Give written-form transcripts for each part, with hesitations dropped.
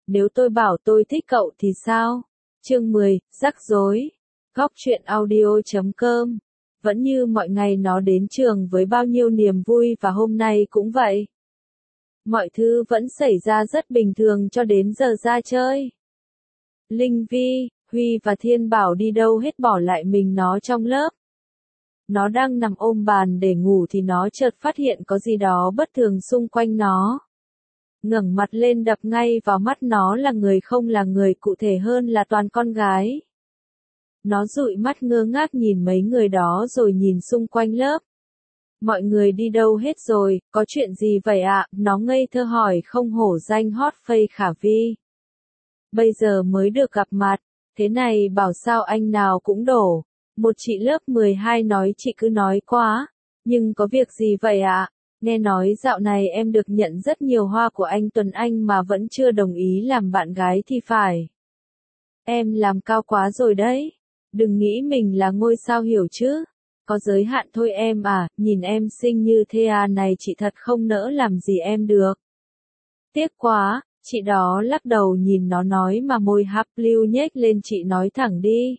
Nếu tôi bảo tôi thích cậu thì sao? Chương 10, rắc rối. Góc truyện audio.com. Vẫn như mọi ngày nó đến trường với bao nhiêu niềm vui và hôm nay cũng vậy. Mọi thứ vẫn xảy ra rất bình thường cho đến giờ ra chơi. Linh Vi, Huy và Thiên Bảo đi đâu hết bỏ lại mình nó trong lớp. Nó đang nằm ôm bàn để ngủ thì nó chợt phát hiện có gì đó bất thường xung quanh nó. Ngẩng mặt lên đập ngay vào mắt nó là người không là người, cụ thể hơn là toàn con gái. Nó dụi mắt ngơ ngác nhìn mấy người đó rồi nhìn xung quanh lớp. Mọi người đi đâu hết rồi, có chuyện gì vậy ạ? Nó ngây thơ hỏi không hổ danh hot face Khả Vi. Bây giờ mới được gặp mặt, thế này bảo sao anh nào cũng đổ. Một chị lớp 12 nói chị cứ nói quá, nhưng có việc gì vậy ạ? Nghe nói dạo này em được nhận rất nhiều hoa của anh Tuấn Anh mà vẫn chưa đồng ý làm bạn gái thì phải. Em làm cao quá rồi đấy. Đừng nghĩ mình là ngôi sao hiểu chứ. Có giới hạn thôi em à, nhìn em xinh như thế à này chị thật không nỡ làm gì em được. Tiếc quá, chị đó lắc đầu nhìn nó nói mà môi hắc lưu nhếch lên, chị nói thẳng đi.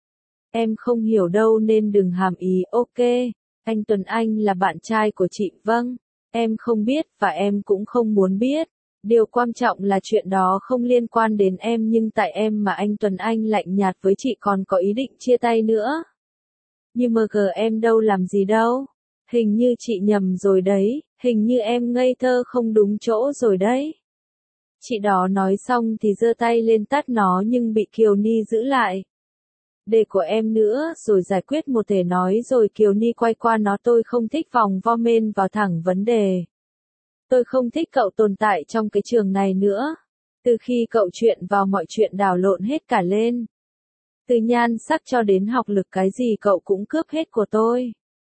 Em không hiểu đâu nên đừng hàm ý, ok. Anh Tuấn Anh là bạn trai của chị, vâng. Em không biết và em cũng không muốn biết. Điều quan trọng là chuyện đó không liên quan đến em, nhưng tại em mà anh Tuấn Anh lạnh nhạt với chị còn có ý định chia tay nữa. Nhưng MG em đâu làm gì đâu. Hình như chị nhầm rồi đấy, hình như em ngây thơ không đúng chỗ rồi đấy. Chị đó nói xong thì giơ tay lên tát nó nhưng bị Kiều Ni giữ lại. Đề của em nữa, rồi giải quyết một thể nói rồi Kiều Ni quay qua nó, tôi không thích vòng vo men vào thẳng vấn đề. Tôi không thích cậu tồn tại trong cái trường này nữa. Từ khi cậu chuyện vào mọi chuyện đảo lộn hết cả lên. Từ nhan sắc cho đến học lực cái gì cậu cũng cướp hết của tôi.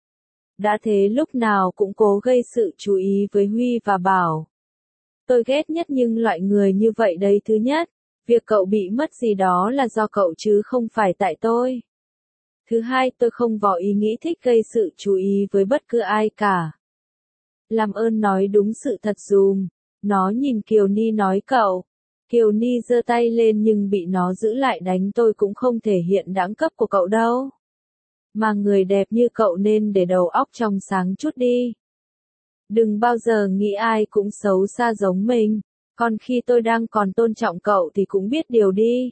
Đã thế lúc nào cũng cố gây sự chú ý với Huy và Bảo. Tôi ghét nhất nhưng loại người như vậy đấy. Thứ nhất, việc cậu bị mất gì đó là do cậu chứ không phải tại tôi. Thứ hai, tôi không có ý nghĩ thích gây sự chú ý với bất cứ ai cả. Làm ơn nói đúng sự thật dùm. Nó nhìn Kiều Ni nói cậu. Kiều Ni giơ tay lên nhưng bị nó giữ lại, đánh tôi cũng không thể hiện đẳng cấp của cậu đâu. Mà người đẹp như cậu nên để đầu óc trong sáng chút đi. Đừng bao giờ nghĩ ai cũng xấu xa giống mình. Còn khi tôi đang còn tôn trọng cậu thì cũng biết điều đi.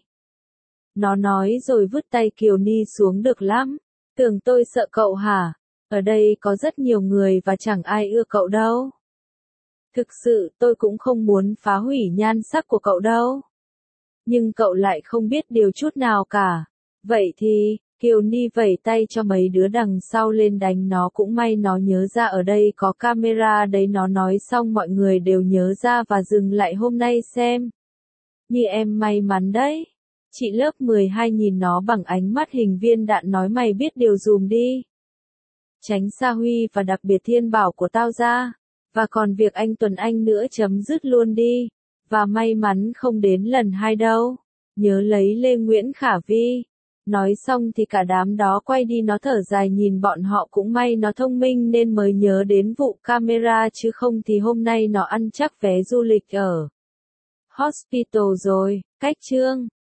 Nó nói rồi vứt tay Kiều Ni xuống. Được lắm. Tưởng tôi sợ cậu hả? Ở đây có rất nhiều người và chẳng ai ưa cậu đâu. Thực sự tôi cũng không muốn phá hủy nhan sắc của cậu đâu. Nhưng cậu lại không biết điều chút nào cả. Vậy thì, Kiều Ni vẩy tay cho mấy đứa đằng sau lên đánh nó, cũng may nó nhớ ra ở đây có camera đấy. Nó nói xong mọi người đều nhớ ra và dừng lại. Hôm nay xem. Như em may mắn đấy. Chị lớp 12 nhìn nó bằng ánh mắt hình viên đạn, nói mày biết điều dùm đi. Tránh xa Huy và đặc biệt Thiên Bảo của tao ra. Và còn việc anh Tuấn Anh nữa chấm dứt luôn đi. Và may mắn không đến lần 2 đâu. Nhớ lấy Lê Nguyễn Khả Vi. Nói xong thì cả đám đó quay đi. Nó thở dài nhìn bọn họ, cũng may nó thông minh nên mới nhớ đến vụ camera, chứ không thì hôm nay nó ăn chắc vé du lịch ở hospital rồi. Cách chương